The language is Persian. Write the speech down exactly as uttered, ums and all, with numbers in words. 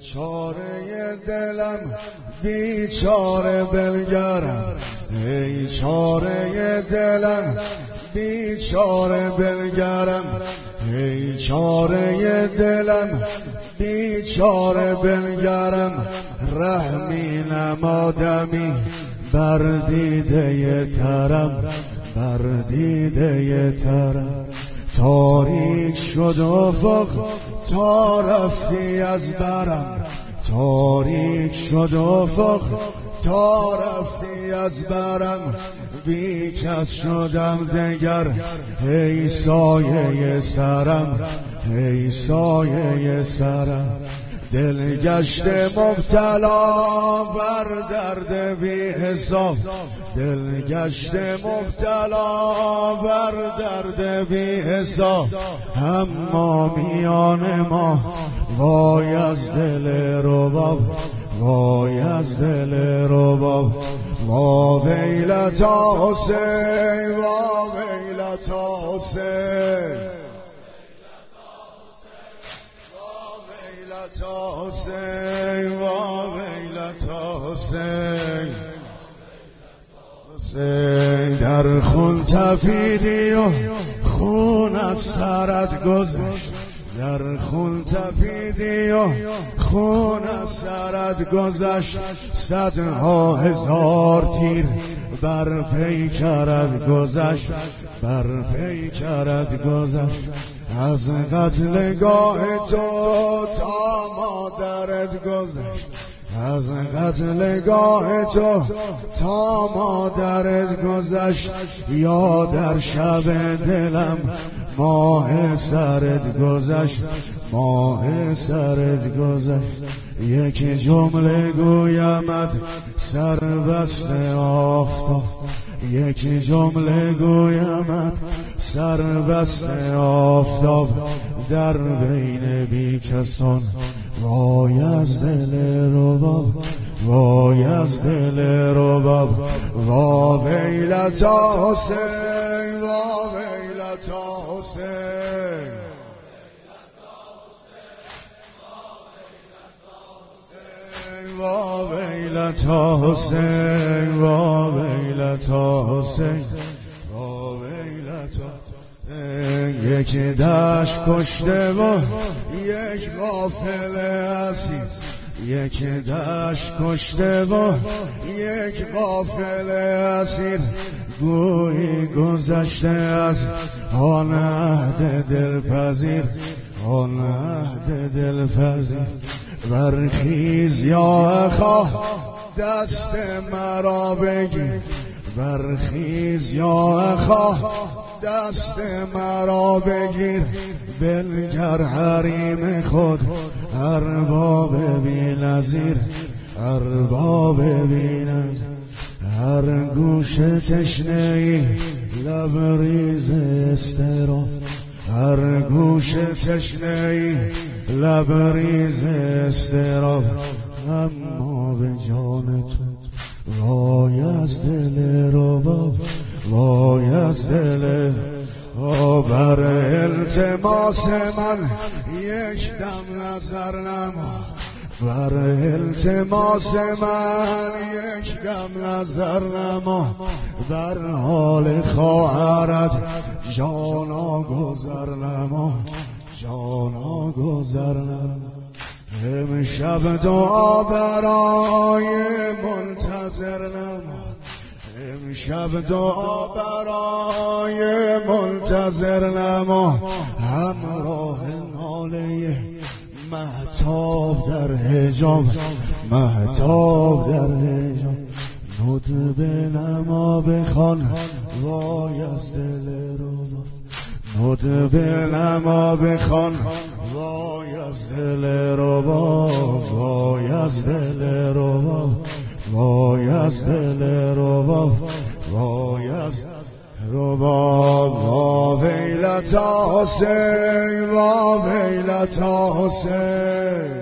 بیچاره دلم بیچاره بنگرم، ای چاره دلم بیچاره بنگرم، ای چاره دلم بیچاره بنگرم. رحمی نمادمی بر دیده ترم، بر دیده ترم. تاریک شد افق تا رفتی از برم، تاریک شد افق تا رفتی از برم. بی کس شدم دگر ای سایه سرم، ای سایه سرم. دل گشت مبتلا بر درد بی حساب، دل گشت مبتلا بر درد بی حساب. اما میان ما وای از دل رباب، وای از دل رباب. وا ویلتا حسین، وا ویلتا حسین، ویلتا حسین، وا ویلتا حسین. حسین در خون تپیدی و خون از سرت گذشت، در خون تپیدی و خون از سرت گذشت. صدها هزار تیر بر پیکرت گذشت، بر پیکرت گذشت. از قتلگاه تو تا مادرت گذشت، از قتلگاه تو تا مادرت گذشت. یا در شب دلم ماه سرت گذشت، ماه سرت گذشت. یک جمله گویمت سر بسته آفتاب، یک جمله گویمت سر بسته آفتاب. در بین بی کسان وای از دل رباب، وای از دل رباب. وا ویلتا حسین، وا ویلتا حسین، وا ویلتا حسین، وا ویلتا حسین، وا ویلتا. یک دشت کشته و یک غافل اسیر، یک دشت کشته و یک غافل اسیر. گویی گذشته از آن عهد دلپذیر، آن عهد دلپذیر. برخیز یا اخا دست مرا بگیر، برخیز یا اخا دست مرا بگیر. بنگر حریم خود ارباب بی نظیر، ارباب بی نظیر. هر گوش تشنه ای لبریز استراف، هر گوش تشنه ای لبریز استراف. اما به جان تو وای از دل رباب، وای از دل. و بر التماس من یک دم نظر نما، بر التماس من یک دم نظر نما. بر حال خواهرت جانا گذر نما، جانا گذر نما. امشب دعا برای منتظر نما، امشب دعا برای منتظر نما. همراه ناله مهتاب در حجاب، مهتاب در حجاب. ندب نما بخوان وای از دل رباب، ندب نما بخوان وای از دل رباب، وای از دل رباب، وای از دل رباب، وای از رباب. وا ویلتا حسین، وا ویلتا حسین.